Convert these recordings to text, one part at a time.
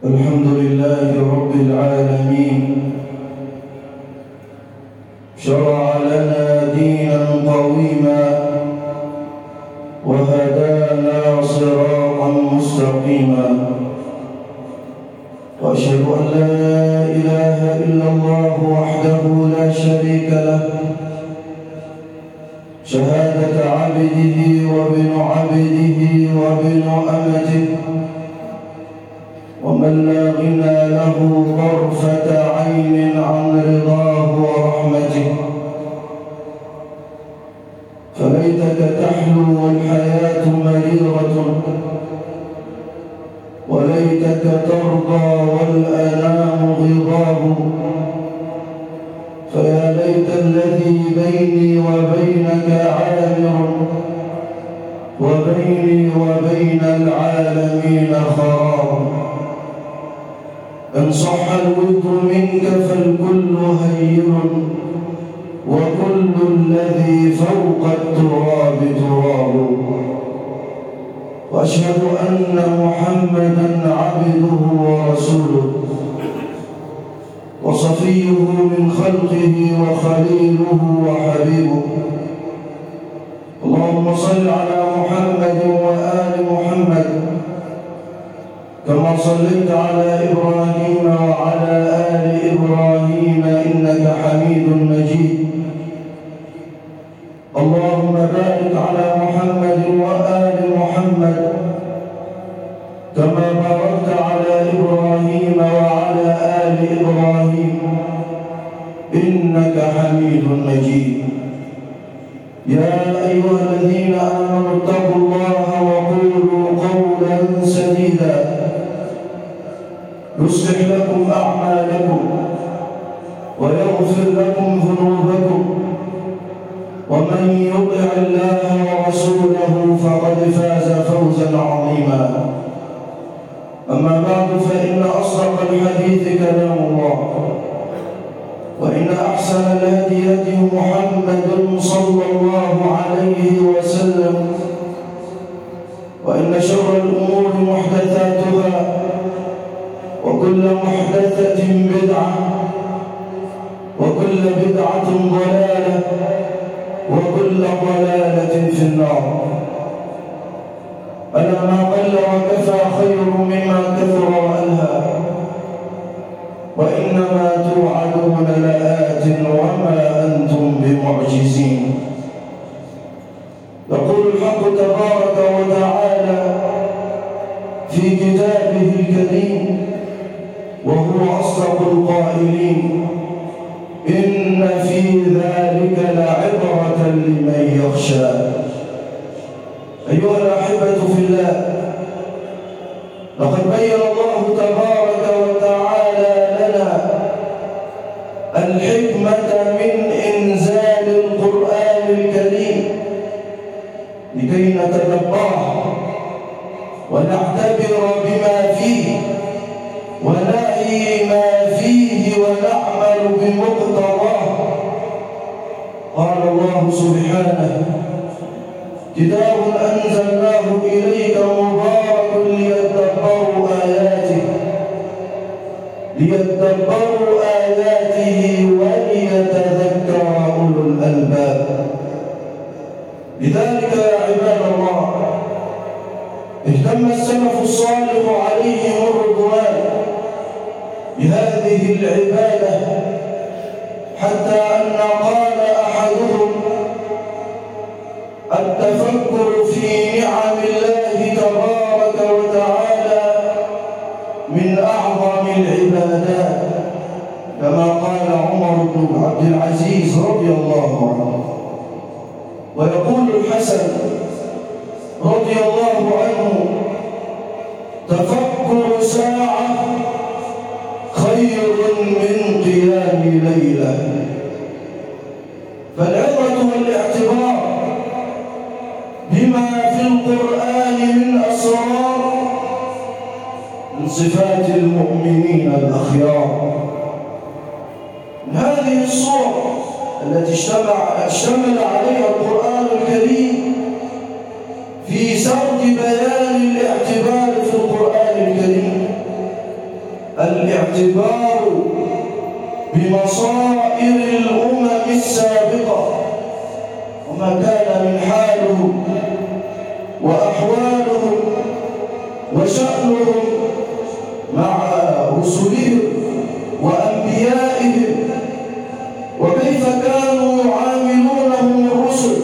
الحمد لله رب العالمين، شرع لنا دينا قويما وهدانا صراطا مستقيما، وأشهد أن لا إله إلا الله وحده لا شريك له، شهادة عبده وابن عبده وابن أمته، ومن لا غنى له طرفة عين عن رضاه ورحمته. فليتك تحلو والحياة مريرة، وليتك ترضى والأنام غضاب، فيا ليت الذي بيني وبينك عامر، وبيني وبين العالمين خراب. إن صح الود منك فالكل هين، وكل الذي فوق التراب تراب. وأشهد أن محمدًا عبده ورسوله، وصفيه من خلقه وخليله وحبيبه. اللهم صل على محمد وآل محمد كما صليت على إبراهيم وعلى آل إبراهيم إنك حميد مجيد. اللهم بارك على محمد وآل محمد كما باركت على إبراهيم وعلى آل إبراهيم إنك حميد مجيد. يا أيها الذين آمنوا اتقوا الله وقولوا قولا سديدا يصلح لكم أعمالكم ويغفر لكم ذنوبكم، ومن يطع الله ورسوله فقد فاز فوزا عظيما. أما بعد، فإن أصدق الحديث كلام الله، وإن أحسن الهدي هدي محمد صلى الله عليه وسلم، وإن شر الأمور محدثاتها، وكل محدثة بدعة، وكل بدعة ضلالة، وكل ضلالة في النار. ألا ما قل وكفى خير مما كثر وألهى، وإنما توعدون لآت وما أنتم بمعجزين. يقول الحق تبارك وتعالى في كتابه الكريم وهو أصدق القائلين: إن في ذلك لعبرة لمن يخشى. أيها الأحبة في الله، لقد بين الله تبارك وتعالى لنا الحكمة من إنزال القرآن الكريم لكي نتدبره ونعتبر بما فيه ونعي ما فيه ونعمل بمقتضاه. قال الله سبحانه: كتاب أنزلناه إليك مبارك ليدبروا آياته وليتذكر أولو الألباب. لذلك يا عباد الله، اهتم السلف الصالح عليهم الرضوان بهذه العبادة، حتى أن قال أحدهم: التفكر في نعم الله تبارك وتعالى من أعظم العبادات، كما قال عمر بن عبد العزيز رضي الله عنه. ويقول الحسن رضي الله عنه: تفكر ساعة خير من قيام ليلة. فالعظة والاعتبار بما في القرآن من أسرار من صفات المؤمنين الأخيار. من هذه الصور التي اشتمل عليها القرآن الكريم في سرد بيان الاعتبار في القرآن الكريم الاعتبار بمصائر الأمم السابقة وما كان من حالهم وأحوالهم وشأنهم مع رسلهم وأنبيائهم، وكيف كانوا يعاملونهم الرسل،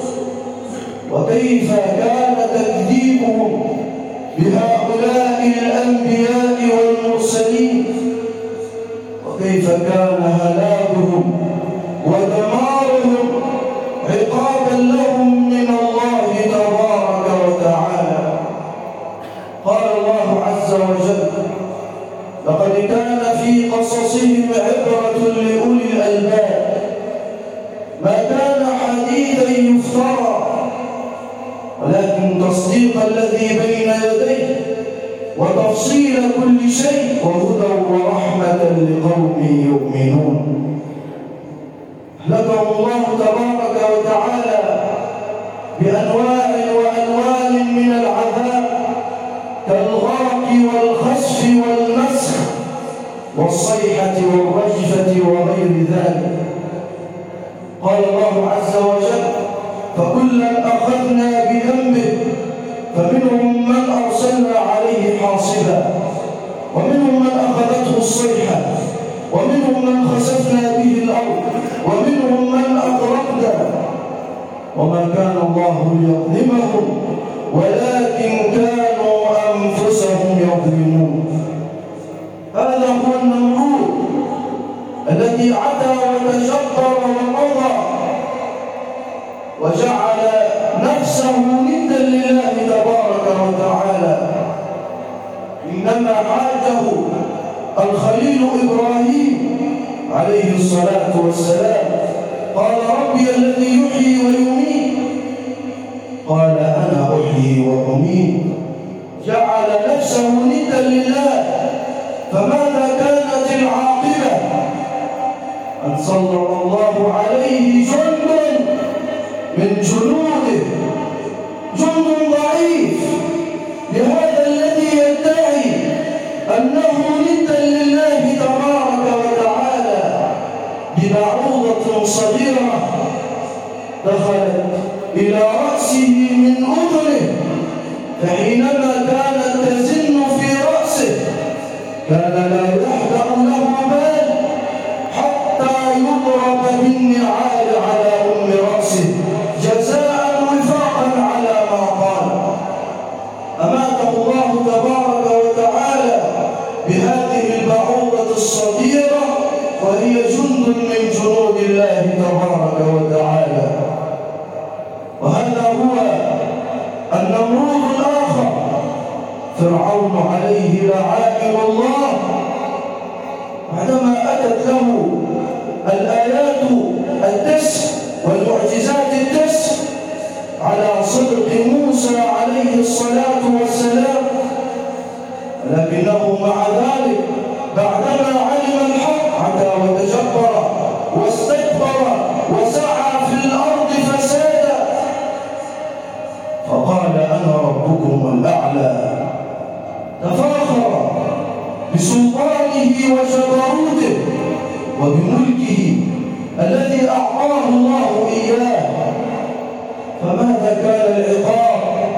وكيف كان تكذيبهم بهؤلاء الأنبياء والمرسلين، وكيف كان هلاكهم ودمارهم عقابا لهم من الله تبارك وتعالى. قال الله عز وجل: لقد كان في قصصهم عبرة لأولي الألباب ما كان حديثا يفترى ولكن تصديق الذي بين يديه وتفصيل كل شيء وهدى ورحمة لقوم يؤمنون. أهلكهم الله تبارك وتعالى بأنواع وألوان من العذاب كالغرق والخسف والمسخ والصيحة والرجفة وغير ذلك. قال الله عز وجل: فكلا أخذنا بذنبه فمنهم من أرسلنا عليه حاصبا ومنهم من أخذته الصيحة ومنهم من خسفنا به الأرض ومنهم من أغرقنا وما كان الله ليظلمهم ولكن كانوا أنفسهم يظلمون. هذا هو النمرود الذي عتى وتجبر ومضى وجعل نفسه ندا لله تبارك وتعالى. إنما حاجه الخليل إبراهيم عليه الصلاة والسلام، قال: ربي الذي يحيي ويميت، قال: أنا أحيي وأميت. جعل نفسه ندا لله، فماذا كانت العاقبة؟ أن سلط الله عليه جند من جنوده، جند ضعيف لهذا الذي يدعي أنه ندا لله تبارك وتعالى، ببعوضة صغيرة دخلت إلى رأسه من أذنه، فحينما كانت تزن في رأسه كان لا يحدث له بال حتى يضرب بالنعال على رأسه جزاء وفاقا على ما قال. أماته الله تبارك وتعالى بهذه البعوضة الصغيرة وهي جند من جنود الله تبارك وتعالى. وهذا هو النمرود الآخر فرعون عليه لعائن الله، بعدما أتت له الآيات التسع والمعجزات التسع على صدق موسى عليه الصلاة والسلام، لكنه مع ذلك بعدما علم الحق عتى وتجبر واستكبر وسعى في الأرض فسادا، فقال: أنا ربكم الأعلى. تفاخر بسلطانه وجبروته وبملكه الذي أعطاه الله إياه. فماذا كان العقاب؟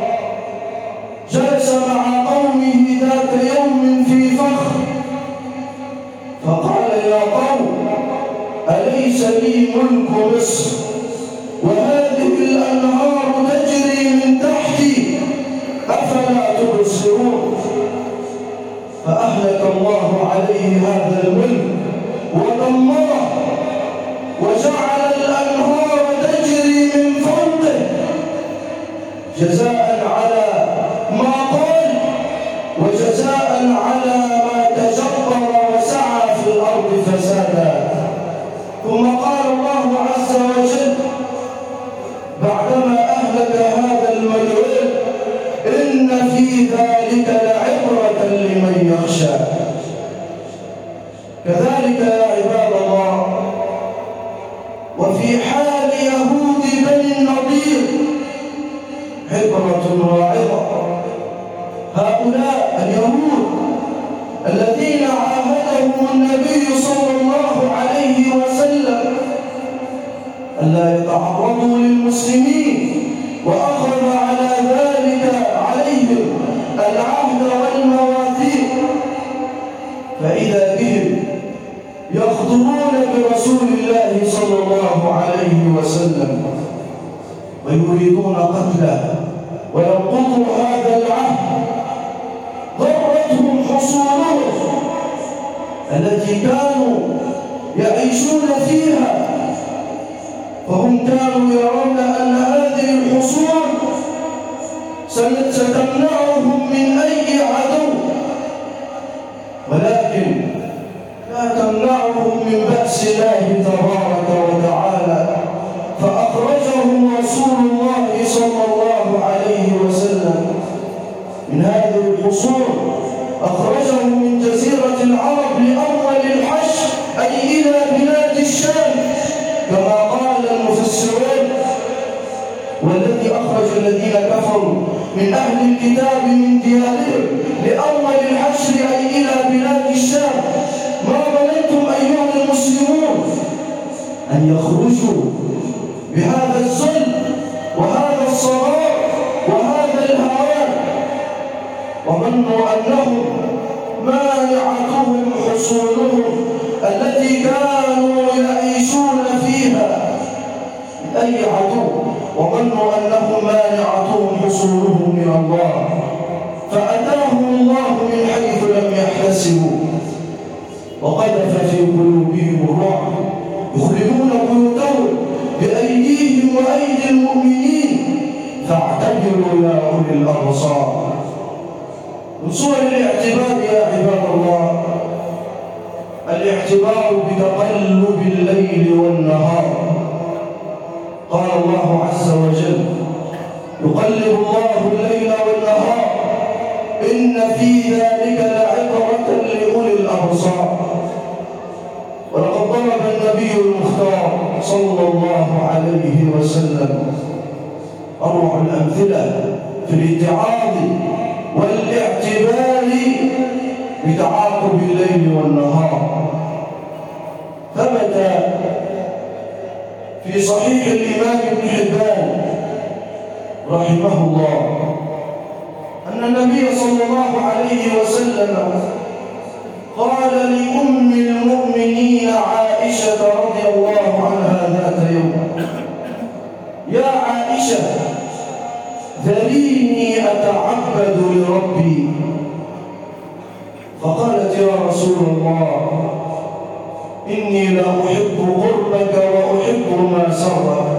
جلس مع قومه ذات يوم في فخر فقال: يا قوم، أليس لي ملك مصر وهذه الأنهار تجري من تحتي أفلا تبصرون؟ فأهلك الله عليه هذا الملك ودمره وجعل الأنهار تجري من فوقه جزاء على ما قال وجزاء على ما تجبر وسعى في الأرض فسادا. ثم قال الله عز وجل بعدما أهلك هذا الملعون: إن في ذلك لعبرة لمن يخشى. كذلك يا عباد الله، وفي حال يهود بني النضير عبرة واعظة. هؤلاء اليهود الذين عاهدهم النبي صلى الله عليه وسلم ألا يتعرضوا للمسلمين، وأخذ على ذلك عليهم العهد والمواثيق، فإذا بهم يخضرون برسول الله صلى الله عليه وسلم ويريدون قتله وينقضوا هذا العهد. ضرتهم حصولهم التي كانوا يعيشون فيها، فهم كانوا يرون أن هذه الحصول ستمنعهم من أي عدو، ولكن لا تمنعهم من بأس الله تبارك وتعالى. فأخرجهم رسول الله صلى الله عليه وسلم من هذه الحصول، أخرجهم من جزيرة العرب لأول الحشر، أي إلى بلاد الشام كما قال المفسرون. والذي أخرج الذين كفروا من أهل الكتاب من ديارهم لأول الحشر أي إلى بلاد الشام، ما ظننتم أيها المسلمون أن يخرجوا بهذا الذل وهذا الصغار وهذا الهوان، وظنوا أنهم مانعتهم حصولهم التي كانوا يعيشون فيها من أي عدو، وظنوا أنهم مانعتهم حصولهم من الله، فأتاهم الله من حيث لم يحتسبوا وقذف في قلوبهم الرعب، يخربون بيوتهم بأيديهم وأيدي المؤمنين، فاعتبروا يا أولي الأبصار. من صور الاعتبار يا عباد الله الاعتبار بتقلب الليل والنهار. قال الله عز وجل: يقلب الله الليل والنهار إن في ذلك لعبرة لأولي الأبصار. ولقد ضرب النبي المختار صلى الله عليه وسلم أروع الأمثلة في الاتعاظ والاعتبار بتعاقب الليل والنهار. ثبت في صحيح الإمام ابن حبان رحمه الله أن النبي صلى الله عليه وسلم قال لأم المؤمنين عائشة رضي الله عنها ذات يوم: يا عائشة ذريني أتعبد لربي. فقالت: يا رسول الله إني لأحب قربك وأحب ما سرك.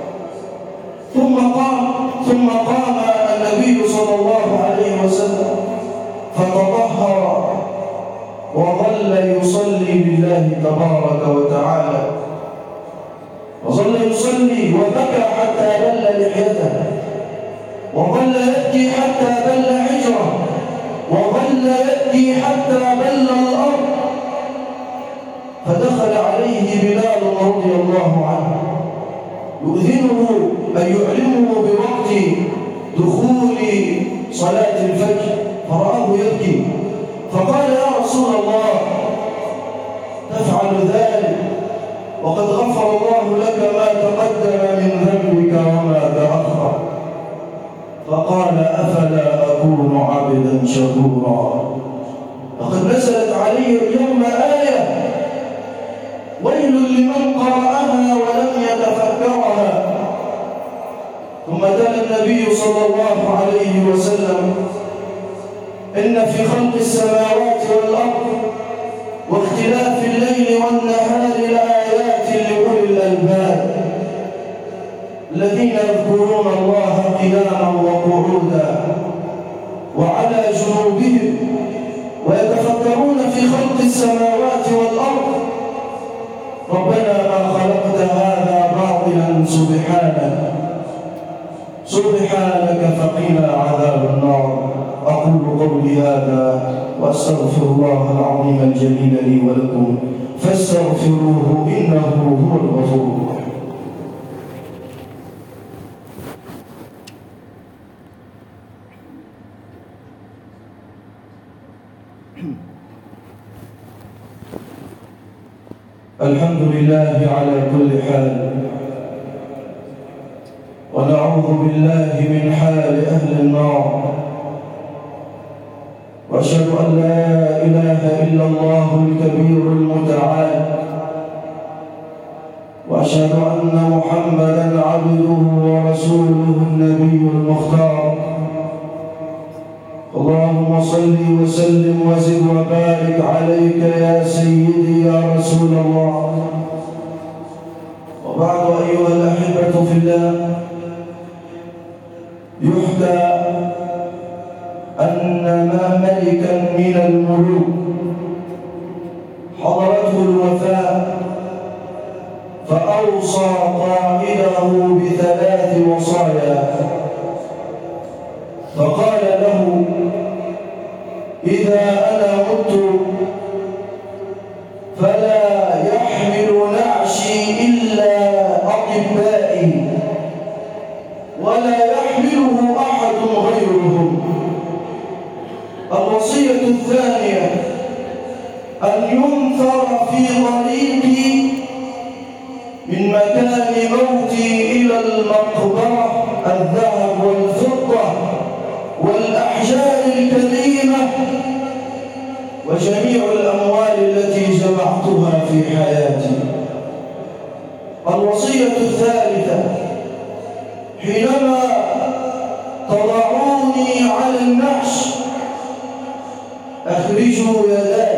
ثم قام النبي صلى الله عليه وسلم فتطهر وظل يصلي لله تبارك وتعالى، وظل يصلي وبكى حتى بل لحيته، وظل يبكي حتى بل حجره، وظل يبكي حتى بل الأرض. فدخل عليه بلال رضي الله عنه يؤذنه أن يعلمه بوقت دخول صلاة الفجر، فرآه يبكي فقال: يا رسول الله تفعل ذلك وقد غفر الله لك ما تقدم من ذنبك وما تأخر. فقال: أفلا أكون عبدا شكورا؟ لقد نزلت علي اليوم آية ويل لمن قرأها ولم يتفكرها. ثم تلا النبي صلى الله عليه وسلم: إن في خلق السماوات والأرض واختلاف الليل والنهار لآيات لأولي الألباب الذين يذكرون الله قياما وقعودا وعلى جنوبهم ويتفكرون في خلق السماوات والأرض ربنا ما خلقت هذا باطلا سبحانك فقنا عذاب النار. أقول قولي هذا وأستغفر الله العظيم الجليل لي ولكم فاستغفروه إنه هو الغفور الرحيم. الحمد لله على كل حال، ونعوذ بالله من حال أهل النار، وأشهد أن لا إله إلا الله الكبير المتعال، وأشهد أن محمدًا عبده ورسوله النبي المختار. اللهم صل وسلم وزد وبارك عليك يا سيدي يا رسول الله. وبعد أيها الأحبة في الله، يحكى أن ملكا من الملوك حضرته الوفاة، فأوصى قائده بثلاث وصايا، فقال له: إذا أنا مت فلا يحمل نعشي إلا أطبائي، ولا يحمله أحد غيرهم. الوصية الثانية: أن ينثر في طريقي من مكان موتي إلى المقبرة الذهب والفضة والأحجار الكريمة وجميع الأموال التي جمعتها في حياتي. الوصية الثالثة: حينما تضعوني على النعش أخرجوا يداي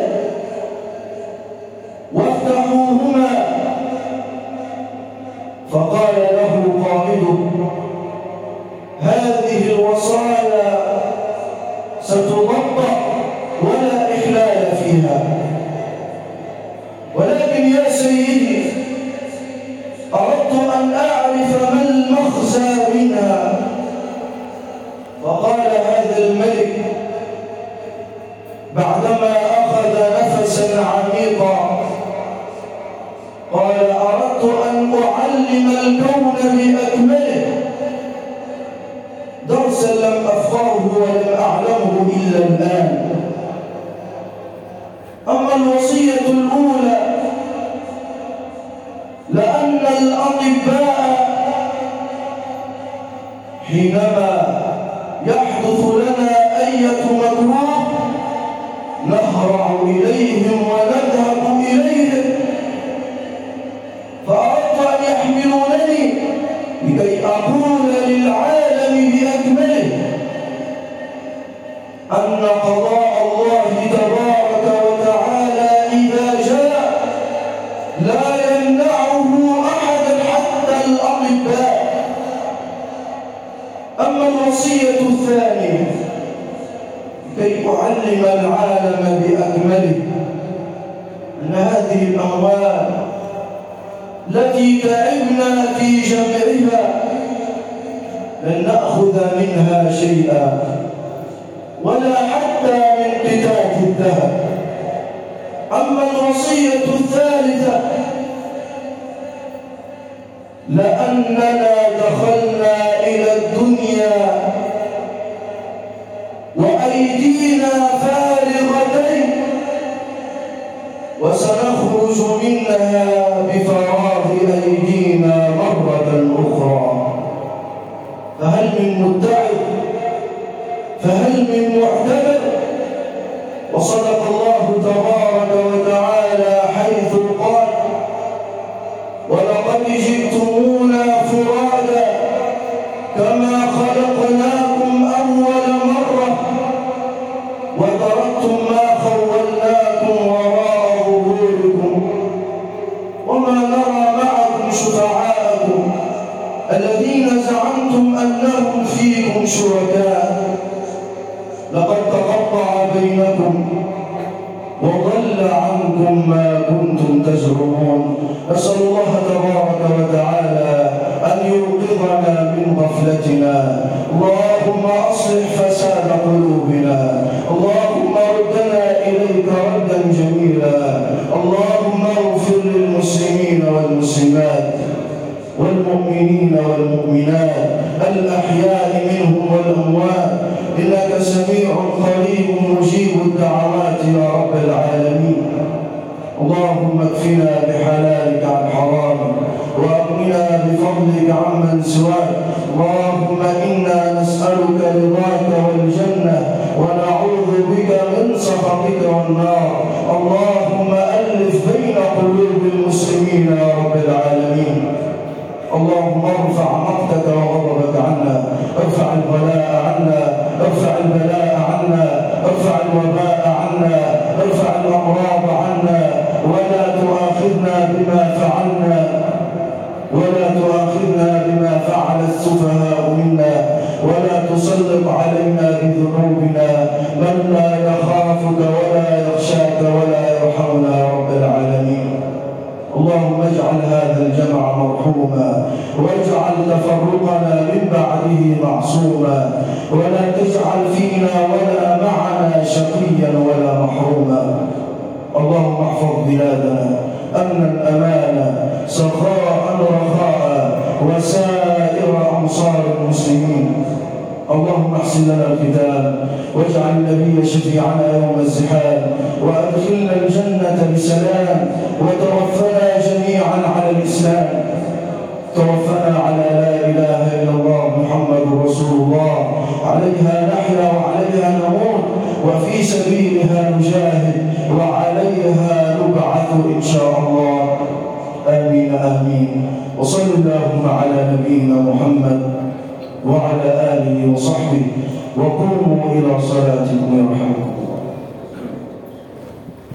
وافتحوهما. فقال له قائده: هذه الوصايا ستطبق ولا إخلال فيها، ولكن يا سيدي أردت أن أعرف ما المخزى منها. فقال هذا الملك بعدما أخذ نفسا عميقا، قال: أردت أن أعلم الكون بأكمله درسا لم أفقهه ولم أعلمه إلا الآن. أما الوصية الأولى: لأن الأطباء حينما يحدث لنا أية مكروه نهرع إليهم ونذهب إليهم، فأردت أن يحملونني لكي أقول للعالم بأكمله أن قضاء الله تبارك وتعالى إذا جاء لا يمنعه أحد حتى الأطباء. أما الوصية الثانية: كي أعلم العالم بأكمله أن هذه الأموال التي تعبنا في جمعها لن نأخذ منها شيئا ولا حتى من قطعة الذهب. أما الوصية الثالثة: لأننا دخلنا إلى الدنيا وأيدينا فارغتين وسنخرج منها بفراغ أيدينا مرة أخرى، فهل من مدعي؟ فهل من معتبر؟ وصدق الله تبارك وتعالى حيث قال: ولقد جئتمونا فرادا كما خلقناكم أول مرة وتركتم ما خولناكم وراء ظهوركم وما نرى معكم شفعاءكم الذين زعمتم أنهم فيكم شركاء، لقد تقطع بينكم وضل عنكم ما كنتم تزعمون. نسأل الله تبارك وتعالى أن يوقظنا من غفلتنا. اللهم أصلح فساد قلوبنا، اللهم ردنا إليك ردا جميلا. اللهم اغفر للمسلمين والمسلمات والمؤمنين والمؤمنات الأحياء منهم والأموات، إنك سميع قريب مجيب الدعوات يا رب العالمين. اللهم اكفنا بحاجتنا سخطك والنار. اللهم ألف بين قلوب المسلمين يا رب العالمين. اللهم ارفع مقتك وغضبك عنا، ارفع البلاء عنا، ارفع البلاء عنا، ارفع الوباء عنا، ارفع الأمراض عنا، ولا تؤاخذنا بما فعل السفهاء منا، ولا تسلط علينا بذنوبنا من لا يخافك ولا يخشاك ولا يرحمنا يا رب العالمين. اللهم اجعل هذا الجمع مرحوما، واجعل تفرقنا من بعده معصوما، ولا تجعل فينا ولا معنا شقيا ولا محروما. اللهم احفظ بلادنا امنا امانا، سخاء رخاء، وسائر امصار المسلمين. اللهم احسن لنا الختام، واجعل النبي شفيعنا يوم الزحام، وادخلنا الجنه بسلام، وتوفنا جميعا على الاسلام. توفنا على لا اله الا الله محمد رسول الله، عليها نحيا وعليها نموت، وفي سبيلها نجاهد وعليها نبعث ان شاء الله. امين امين. وصل اللهم على نبينا محمد وعلى آله وصحبه، وقوموا إلى صلاتكم يرحمكم.